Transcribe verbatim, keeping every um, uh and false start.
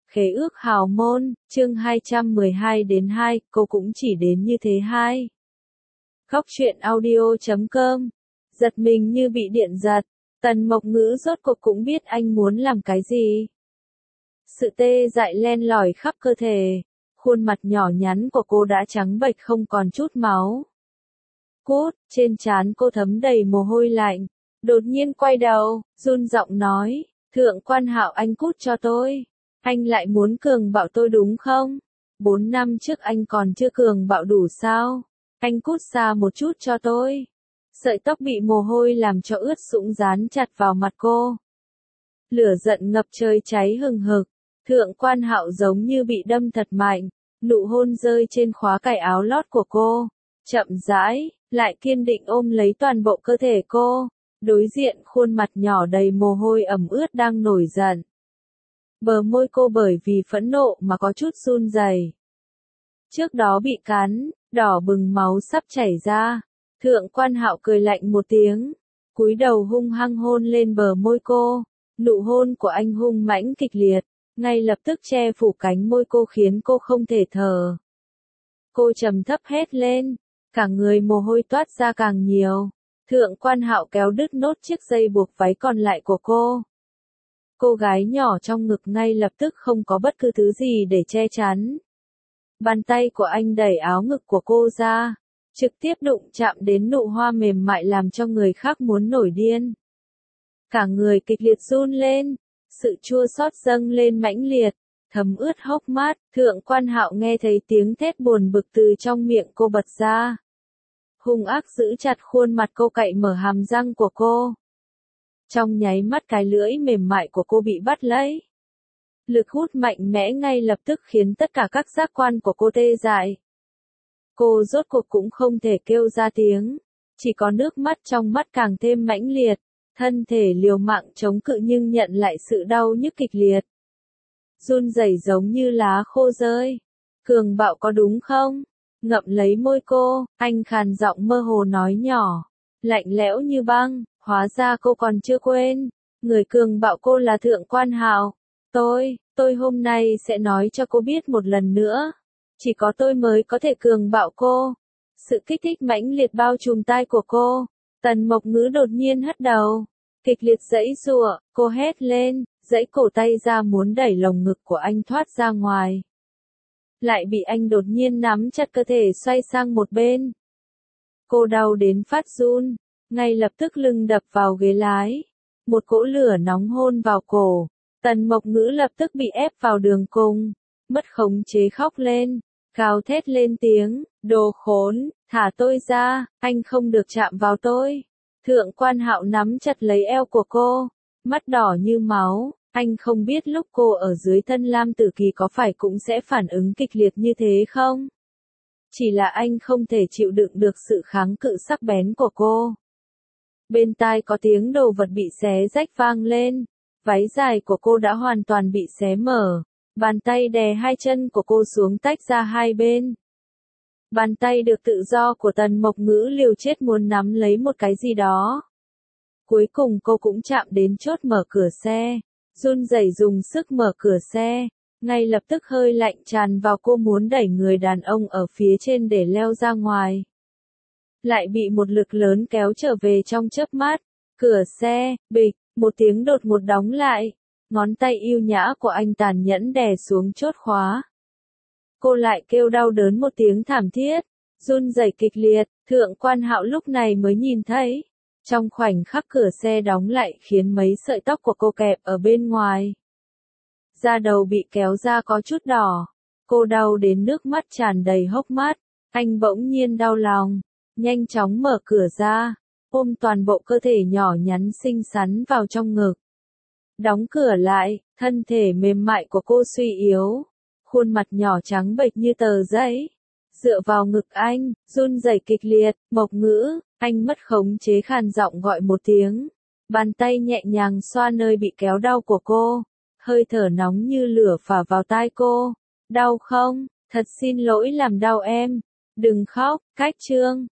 Khế ước hào môn, chương hai trăm mười hai đến hai, cô cũng chỉ đến như thế hai. Khóc chuyện audio chấm com. Giật mình như bị điện giật, Tần Mộc Ngữ rốt cuộc cũng biết anh muốn làm cái gì. Sự tê dại len lỏi khắp cơ thể, khuôn mặt nhỏ nhắn của cô đã trắng bệch không còn chút máu. Cút, trên trán cô thấm đầy mồ hôi lạnh, đột nhiên quay đầu, run giọng nói, Thượng Quan Hạo anh cút cho tôi. Anh lại muốn cường bạo tôi đúng không? Bốn năm trước anh còn chưa cường bạo đủ sao? Anh cút xa một chút cho tôi. Sợi tóc bị mồ hôi làm cho ướt sũng dán chặt vào mặt cô. Lửa giận ngập trời cháy hừng hực. Thượng Quan Hạo giống như bị đâm thật mạnh. Nụ hôn rơi trên khóa cài áo lót của cô. Chậm rãi, lại kiên định ôm lấy toàn bộ cơ thể cô. Đối diện khuôn mặt nhỏ đầy mồ hôi ẩm ướt đang nổi giận. Bờ môi cô bởi vì phẫn nộ mà có chút run rẩy. Trước đó bị cắn, đỏ bừng máu sắp chảy ra. Thượng Quan Hạo cười lạnh một tiếng, cúi đầu hung hăng hôn lên bờ môi cô. Nụ hôn của anh hung mãnh kịch liệt, ngay lập tức che phủ cánh môi cô khiến cô không thể thở. Cô trầm thấp hét lên, cả người mồ hôi toát ra càng nhiều. Thượng Quan Hạo kéo đứt nốt chiếc dây buộc váy còn lại của cô. Cô gái nhỏ trong ngực ngay lập tức không có bất cứ thứ gì để che chắn. Bàn tay của anh đẩy áo ngực của cô ra, trực tiếp đụng chạm đến nụ hoa mềm mại làm cho người khác muốn nổi điên. Cả người kịch liệt run lên, sự chua xót dâng lên mãnh liệt, thấm ướt hốc mắt. Thượng Quan Hạo nghe thấy tiếng thét buồn bực từ trong miệng cô bật ra. Hung ác giữ chặt khuôn mặt cô, cạy mở hàm răng của cô. Trong nháy mắt cái lưỡi mềm mại của cô bị bắt lấy. Lực hút mạnh mẽ ngay lập tức khiến tất cả các giác quan của cô tê dại. Cô rốt cuộc cũng không thể kêu ra tiếng, chỉ có nước mắt trong mắt càng thêm mãnh liệt, thân thể liều mạng chống cự nhưng nhận lại sự đau nhức kịch liệt. Run rẩy giống như lá khô rơi. Cường bạo có đúng không? Ngậm lấy môi cô, anh khàn giọng mơ hồ nói nhỏ, lạnh lẽo như băng. Hóa ra cô còn chưa quên, người cường bạo cô là Thượng Quan Hạo. Tôi, tôi hôm nay sẽ nói cho cô biết một lần nữa. Chỉ có tôi mới có thể cường bạo cô. Sự kích thích mãnh liệt bao trùm tai của cô. Tần Mộc Ngữ đột nhiên hất đầu, kịch liệt giãy giụa, cô hét lên, giãy cổ tay ra muốn đẩy lồng ngực của anh thoát ra ngoài. Lại bị anh đột nhiên nắm chặt cơ thể xoay sang một bên. Cô đau đến phát run. Ngay lập tức lưng đập vào ghế lái. Một cỗ lửa nóng hôn vào cổ. Tần Mộc Ngữ lập tức bị ép vào đường cùng. Mất khống chế khóc lên. Gào thét lên tiếng. Đồ khốn, thả tôi ra, anh không được chạm vào tôi. Thượng Quan Hạo nắm chặt lấy eo của cô. Mắt đỏ như máu. Anh không biết lúc cô ở dưới thân Lam Tử Kỳ có phải cũng sẽ phản ứng kịch liệt như thế không? Chỉ là anh không thể chịu đựng được sự kháng cự sắc bén của cô. Bên tai có tiếng đồ vật bị xé rách vang lên. Váy dài của cô đã hoàn toàn bị xé mở. Bàn tay đè hai chân của cô xuống tách ra hai bên. Bàn tay được tự do của Tần Mộc Ngữ liều chết muốn nắm lấy một cái gì đó. Cuối cùng cô cũng chạm đến chốt mở cửa xe. Run rẩy dùng sức mở cửa xe. Ngay lập tức hơi lạnh tràn vào, cô muốn đẩy người đàn ông ở phía trên để leo ra ngoài. Lại bị một lực lớn kéo trở về trong chớp mắt. Cửa xe, bịch, một tiếng đột ngột đóng lại. Ngón tay yêu nhã của anh tàn nhẫn đè xuống chốt khóa. Cô lại kêu đau đớn một tiếng thảm thiết, run rẩy kịch liệt. Thượng Quan Hạo lúc này mới nhìn thấy. Trong khoảnh khắc cửa xe đóng lại khiến mấy sợi tóc của cô kẹp ở bên ngoài. Da đầu bị kéo ra có chút đỏ. Cô đau đến nước mắt tràn đầy hốc mắt. Anh bỗng nhiên đau lòng. Nhanh chóng mở cửa ra, ôm toàn bộ cơ thể nhỏ nhắn xinh xắn vào trong ngực. Đóng cửa lại, thân thể mềm mại của cô suy yếu, khuôn mặt nhỏ trắng bệch như tờ giấy. Dựa vào ngực anh, run rẩy kịch liệt. Mộc Ngữ, anh mất khống chế khàn giọng gọi một tiếng. Bàn tay nhẹ nhàng xoa nơi bị kéo đau của cô. Hơi thở nóng như lửa phả vào tai cô. Đau không? Thật xin lỗi làm đau em. Đừng khóc, Cách Trương.